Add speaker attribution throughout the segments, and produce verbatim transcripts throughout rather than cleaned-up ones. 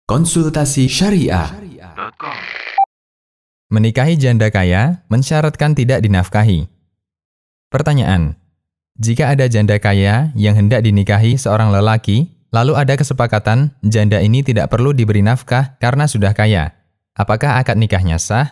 Speaker 1: Konsultasi Syariah.
Speaker 2: Menikahi janda kaya mensyaratkan tidak dinafkahi. Pertanyaan: jika ada janda kaya yang hendak dinikahi seorang lelaki, lalu ada kesepakatan janda ini tidak perlu diberi nafkah karena sudah kaya, apakah akad nikahnya sah?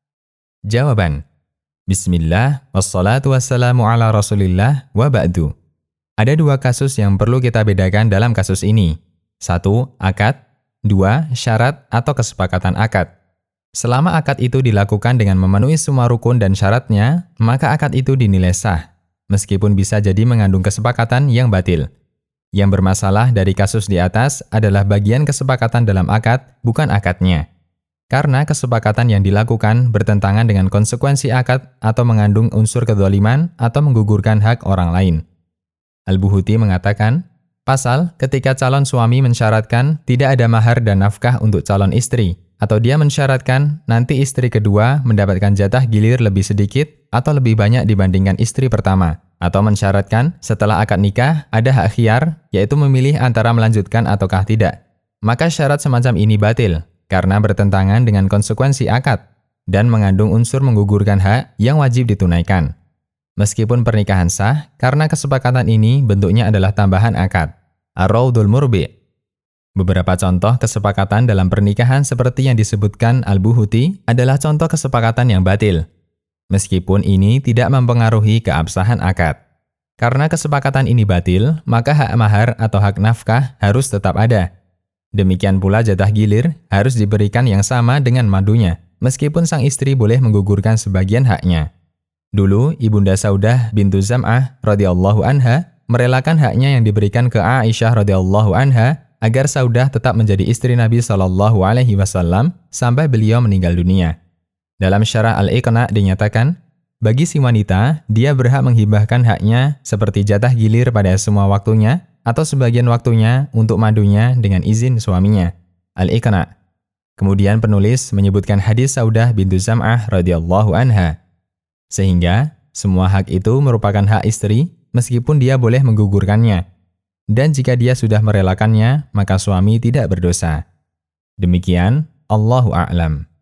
Speaker 2: Jawaban: Bismillah, wassalatu wassalamu ala rasulillah, wa ba'du. Ada dua kasus yang perlu kita bedakan dalam kasus ini. Satu, akad. Dua, syarat atau kesepakatan akad. Selama akad itu dilakukan dengan memenuhi semua rukun dan syaratnya, maka akad itu dinilai sah, meskipun bisa jadi mengandung kesepakatan yang batil. Yang bermasalah dari kasus di atas adalah bagian kesepakatan dalam akad, bukan akadnya. Karena kesepakatan yang dilakukan bertentangan dengan konsekuensi akad atau mengandung unsur kedzaliman atau menggugurkan hak orang lain. Al-Buhuti mengatakan, pasal ketika calon suami mensyaratkan tidak ada mahar dan nafkah untuk calon istri, atau dia mensyaratkan nanti istri kedua mendapatkan jatah gilir lebih sedikit atau lebih banyak dibandingkan istri pertama, atau mensyaratkan setelah akad nikah ada hak khiyar, yaitu memilih antara melanjutkan ataukah tidak. Maka syarat semacam ini batil, karena bertentangan dengan konsekuensi akad, dan mengandung unsur menggugurkan hak yang wajib ditunaikan. Meskipun pernikahan sah, karena kesepakatan ini bentuknya adalah tambahan akad. Ar-Raudul Murbi'. Beberapa contoh kesepakatan dalam pernikahan seperti yang disebutkan Al-Buhuti adalah contoh kesepakatan yang batil. Meskipun ini tidak mempengaruhi keabsahan akad. Karena kesepakatan ini batil, maka hak mahar atau hak nafkah harus tetap ada. Demikian pula jatah gilir harus diberikan yang sama dengan madunya, meskipun sang istri boleh menggugurkan sebagian haknya. Dulu, Ibunda Saudah bintu Zam'ah radhiyallahu anha merelakan haknya yang diberikan ke Aisyah radhiyallahu anha agar Saudah tetap menjadi istri Nabi shallallahu alaihi wasallam sampai beliau meninggal dunia. Dalam syarah Al-Iqna' dinyatakan, bagi si wanita, dia berhak menghibahkan haknya seperti jatah gilir pada semua waktunya atau sebagian waktunya untuk madunya dengan izin suaminya. Al-Iqna'. Kemudian penulis menyebutkan hadis Saudah bintu Zam'ah radhiyallahu anha. Sehingga, semua hak itu merupakan hak istri, meskipun dia boleh menggugurkannya. Dan jika dia sudah merelakannya, maka suami tidak berdosa. Demikian, Allahu a'lam.